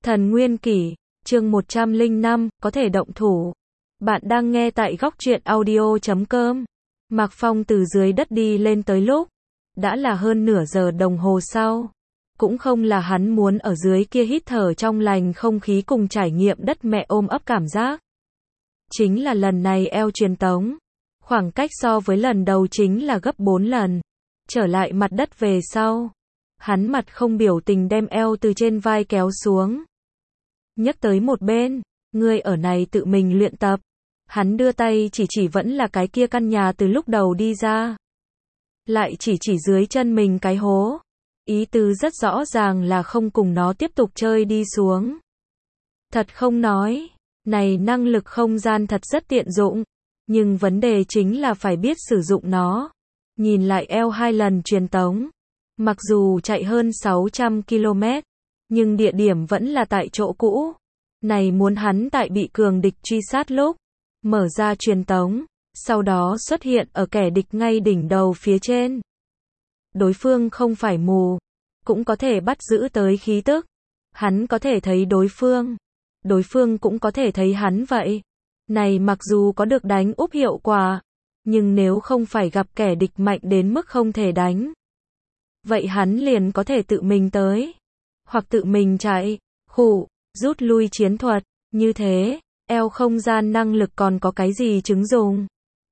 Thần Nguyên Kỷ, chương 105, có thể động thủ. Bạn đang nghe tại góc truyện audio.com. Mạc Phong từ dưới đất đi lên tới lúc, đã là hơn nửa giờ đồng hồ sau. Cũng không là hắn muốn ở dưới kia hít thở trong lành không khí cùng trải nghiệm đất mẹ ôm ấp cảm giác. Chính là lần này eo truyền tống. Khoảng cách so với lần đầu chính là gấp 4 lần. Trở lại mặt đất về sau. Hắn mặt không biểu tình đem eo từ trên vai kéo xuống. Nhấc tới một bên, ngươi ở này tự mình luyện tập. Hắn đưa tay chỉ vẫn là cái kia căn nhà từ lúc đầu đi ra. Lại chỉ dưới chân mình cái hố. Ý tứ rất rõ ràng là không cùng nó tiếp tục chơi đi xuống. Thật không nói, này năng lực không gian thật rất tiện dụng. Nhưng vấn đề chính là phải biết sử dụng nó. Nhìn lại eo 2 lần truyền tống. Mặc dù chạy hơn 600 km, nhưng địa điểm vẫn là tại chỗ cũ. Này muốn hắn tại bị cường địch truy sát lúc, mở ra truyền tống, sau đó xuất hiện ở kẻ địch ngay đỉnh đầu phía trên. Đối phương không phải mù, cũng có thể bắt giữ tới khí tức. Hắn có thể thấy đối phương cũng có thể thấy hắn vậy. Này mặc dù có được đánh úp hiệu quả, nhưng nếu không phải gặp kẻ địch mạnh đến mức không thể đánh, vậy hắn liền có thể tự mình tới, hoặc tự mình chạy, rút lui chiến thuật, như thế, eo không gian năng lực còn có cái gì chứng dùng.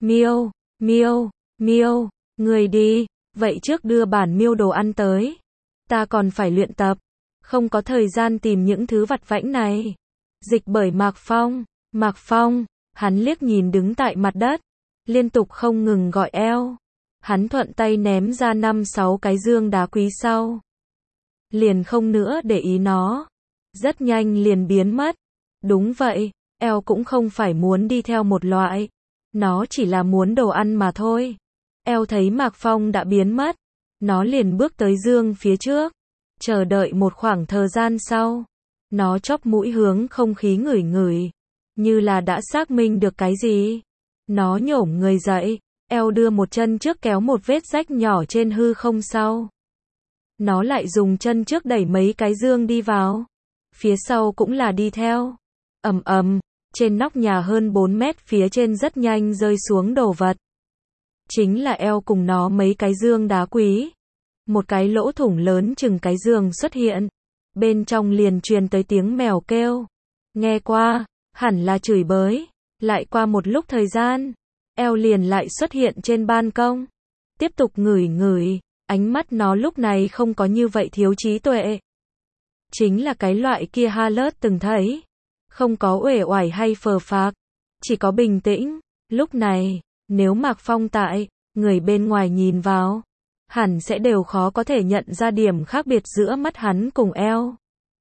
Miêu, người đi, vậy trước đưa bản miêu đồ ăn tới. Ta còn phải luyện tập, không có thời gian tìm những thứ vặt vãnh này. Dịch bởi Mạc Phong, hắn liếc nhìn đứng tại mặt đất, liên tục không ngừng gọi eo. Hắn thuận tay ném ra 5-6 cái dương đá quý sau. Liền không nữa để ý nó. Rất nhanh liền biến mất. Đúng vậy, eo cũng không phải muốn đi theo một loại. Nó chỉ là muốn đồ ăn mà thôi. Eo thấy Mạc Phong đã biến mất. Nó liền bước tới dương phía trước. Chờ đợi một khoảng thời gian sau. Nó chóp mũi hướng không khí ngửi. Như là đã xác minh được cái gì. Nó nhổm người dậy. Eo đưa một chân trước kéo một vết rách nhỏ trên hư không sau. Nó lại dùng chân trước đẩy mấy cái dương đi vào. Phía sau cũng là đi theo. Ầm, trên nóc nhà hơn 4 mét phía trên rất nhanh rơi xuống đồ vật. Chính là eo cùng nó mấy cái dương đá quý. Một cái lỗ thủng lớn chừng cái giường xuất hiện. Bên trong liền truyền tới tiếng mèo kêu. Nghe qua, hẳn là chửi bới. Lại qua một lúc thời gian, eo liền lại xuất hiện trên ban công. Tiếp tục ngửi, ánh mắt nó lúc này không có như vậy thiếu trí tuệ. Chính là cái loại kia ha lớt từng thấy. Không có uể oải hay phờ phạc, chỉ có bình tĩnh. Lúc này, nếu Mạc Phong tại, người bên ngoài nhìn vào, hẳn sẽ đều khó có thể nhận ra điểm khác biệt giữa mắt hắn cùng eo.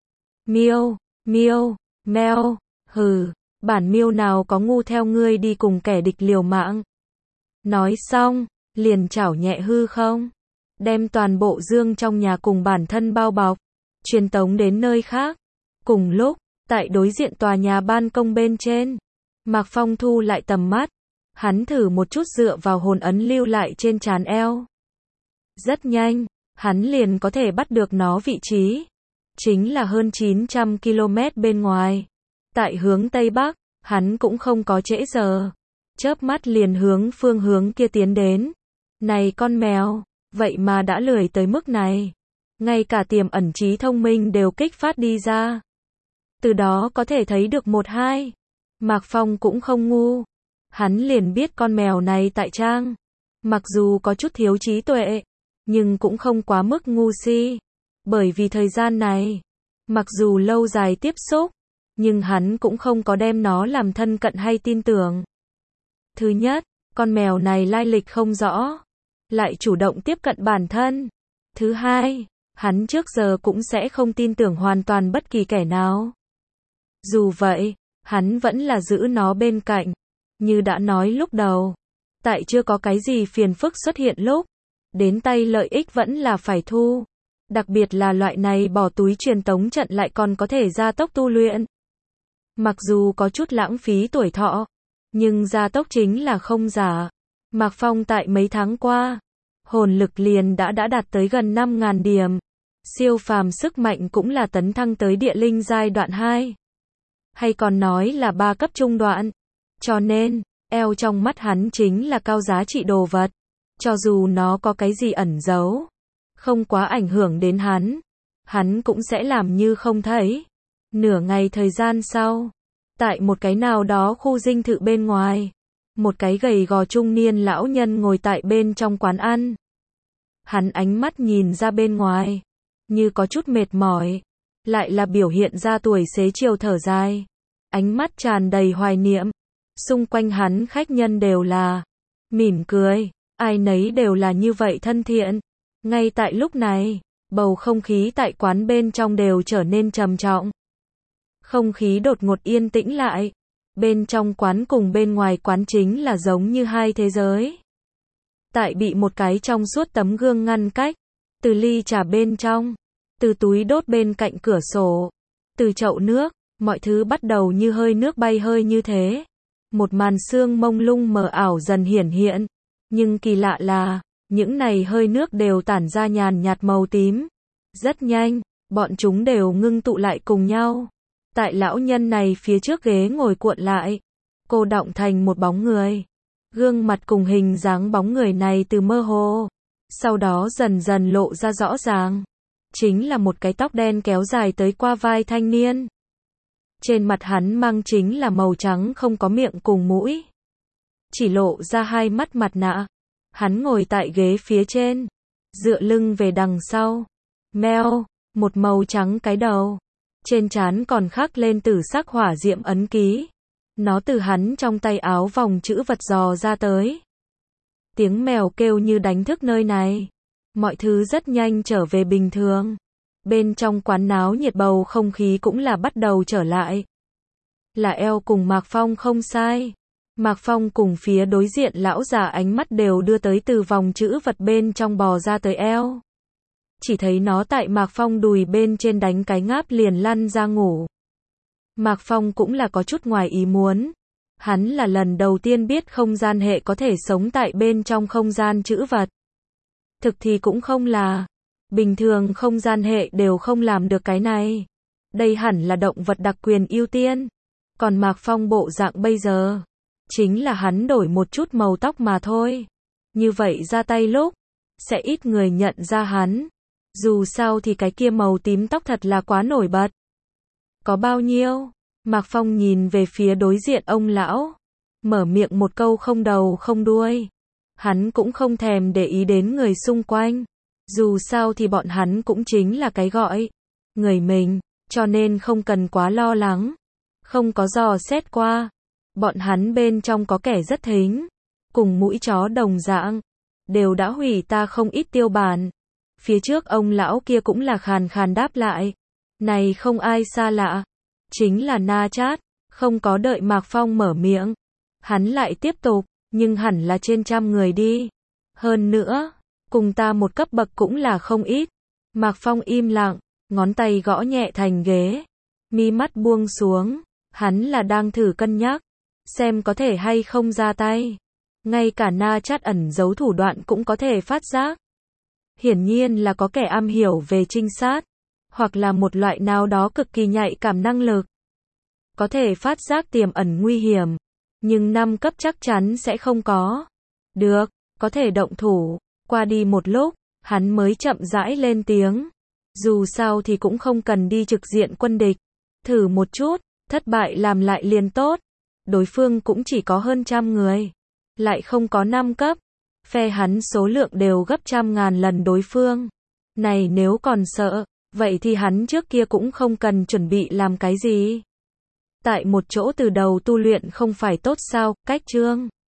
Meo, bản miêu nào có ngu theo ngươi đi cùng kẻ địch liều mạng. Nói xong, liền chảo nhẹ hư không. Đem toàn bộ dương trong nhà cùng bản thân bao bọc. Truyền tống đến nơi khác. Cùng lúc, tại đối diện tòa nhà ban công bên trên. Mạc Phong thu lại tầm mắt. Hắn thử một chút dựa vào hồn ấn lưu lại trên trán eo. Rất nhanh, hắn liền có thể bắt được nó vị trí. Chính là hơn 900 km bên ngoài. Tại hướng Tây Bắc, hắn cũng không có trễ giờ. Chớp mắt liền hướng phương hướng kia tiến đến. Này con mèo, vậy mà đã lười tới mức này. Ngay cả tiềm ẩn trí thông minh đều kích phát đi ra. Từ đó có thể thấy được 1-2. Mạc Phong cũng không ngu. Hắn liền biết con mèo này tại trang. Mặc dù có chút thiếu trí tuệ, nhưng cũng không quá mức ngu si. Bởi vì thời gian này, mặc dù lâu dài tiếp xúc, nhưng hắn cũng không có đem nó làm thân cận hay tin tưởng. Thứ nhất, con mèo này lai lịch không rõ, lại chủ động tiếp cận bản thân. Thứ hai, hắn trước giờ cũng sẽ không tin tưởng hoàn toàn bất kỳ kẻ nào. Dù vậy, hắn vẫn là giữ nó bên cạnh. Như đã nói lúc đầu, tại chưa có cái gì phiền phức xuất hiện lúc, đến tay lợi ích vẫn là phải thu. Đặc biệt là loại này bỏ túi truyền tống trận lại còn có thể gia tốc tu luyện. Mặc dù có chút lãng phí tuổi thọ, nhưng gia tốc chính là không giả. Mạc Phong tại mấy tháng qua, hồn lực liền đã đạt tới gần 5.000 điểm. Siêu phàm sức mạnh cũng là tấn thăng tới địa linh giai đoạn 2. Hay còn nói là 3 cấp trung đoạn. Cho nên, eo trong mắt hắn chính là cao giá trị đồ vật. Cho dù nó có cái gì ẩn giấu, không quá ảnh hưởng đến hắn cũng sẽ làm như không thấy. Nửa ngày thời gian sau, tại một cái nào đó khu dinh thự bên ngoài, một cái gầy gò trung niên lão nhân ngồi tại bên trong quán ăn. Hắn ánh mắt nhìn ra bên ngoài, như có chút mệt mỏi, lại là biểu hiện ra tuổi xế chiều thở dài, ánh mắt tràn đầy hoài niệm. Xung quanh hắn khách nhân đều là mỉm cười, ai nấy đều là như vậy thân thiện. Ngay tại lúc này, bầu không khí tại quán bên trong đều trở nên trầm trọng. Không khí đột ngột yên tĩnh lại. Bên trong quán cùng bên ngoài quán chính là giống như hai thế giới. Tại bị một cái trong suốt tấm gương ngăn cách, từ ly trà bên trong, từ túi đốt bên cạnh cửa sổ, từ chậu nước, mọi thứ bắt đầu như hơi nước bay hơi như thế. Một màn sương mông lung mờ ảo dần hiển hiện, nhưng kỳ lạ là, những này hơi nước đều tản ra nhàn nhạt màu tím. Rất nhanh, bọn chúng đều ngưng tụ lại cùng nhau. Tại lão nhân này phía trước ghế ngồi cuộn lại, cô đọng thành một bóng người. Gương mặt cùng hình dáng bóng người này từ mơ hồ, sau đó dần dần lộ ra rõ ràng. Chính là một cái tóc đen kéo dài tới qua vai thanh niên. Trên mặt hắn mang chính là màu trắng không có miệng cùng mũi, chỉ lộ ra hai mắt mặt nạ. Hắn ngồi tại ghế phía trên, dựa lưng về đằng sau. Meo, một màu trắng cái đầu. Trên trán còn khắc lên tử sắc hỏa diệm ấn ký. Nó từ hắn trong tay áo vòng chữ vật dò ra tới. Tiếng mèo kêu như đánh thức nơi này. Mọi thứ rất nhanh trở về bình thường. Bên trong quán náo nhiệt bầu không khí cũng là bắt đầu trở lại. Là eo cùng Mạc Phong không sai. Mạc Phong cùng phía đối diện lão già ánh mắt đều đưa tới từ vòng chữ vật bên trong bò ra tới eo. Chỉ thấy nó tại Mạc Phong đùi bên trên đánh cái ngáp liền lăn ra ngủ. Mạc Phong cũng là có chút ngoài ý muốn. Hắn là lần đầu tiên biết không gian hệ có thể sống tại bên trong không gian chữ vật. Thực thì cũng không là. Bình thường không gian hệ đều không làm được cái này. Đây hẳn là động vật đặc quyền ưu tiên. Còn Mạc Phong bộ dạng bây giờ, chính là hắn đổi một chút màu tóc mà thôi. Như vậy ra tay lúc, sẽ ít người nhận ra hắn. Dù sao thì cái kia màu tím tóc thật là quá nổi bật. Có bao nhiêu? Mạc Phong nhìn về phía đối diện ông lão, mở miệng một câu không đầu không đuôi. Hắn cũng không thèm để ý đến người xung quanh. Dù sao thì bọn hắn cũng chính là cái gọi người mình, cho nên không cần quá lo lắng. Không có dò xét qua. Bọn hắn bên trong có kẻ rất thính, cùng mũi chó đồng dạng, đều đã hủy ta không ít tiêu bản. Phía trước ông lão kia cũng là khàn khàn đáp lại. Này không ai xa lạ, chính là Na Chát. Không có đợi Mạc Phong mở miệng, hắn lại tiếp tục, nhưng hẳn là trên 100 người đi. Hơn nữa, cùng ta một cấp bậc cũng là không ít. Mạc Phong im lặng, ngón tay gõ nhẹ thành ghế, mi mắt buông xuống, hắn là đang thử cân nhắc, xem có thể hay không ra tay. Ngay cả Na Chát ẩn giấu thủ đoạn cũng có thể phát giác. Hiển nhiên là có kẻ am hiểu về trinh sát, hoặc là một loại nào đó cực kỳ nhạy cảm năng lực. Có thể phát giác tiềm ẩn nguy hiểm, nhưng 5 cấp chắc chắn sẽ không có. Được, có thể động thủ. Qua đi một lúc, hắn mới chậm rãi lên tiếng. Dù sao thì cũng không cần đi trực diện quân địch. Thử một chút, thất bại làm lại liền tốt. Đối phương cũng chỉ có hơn 100 người, lại không có 5 cấp. Phe hắn số lượng đều gấp 100.000 lần đối phương. Này nếu còn sợ, vậy thì hắn trước kia cũng không cần chuẩn bị làm cái gì. Tại một chỗ từ đầu tu luyện không phải tốt sao, cách chương.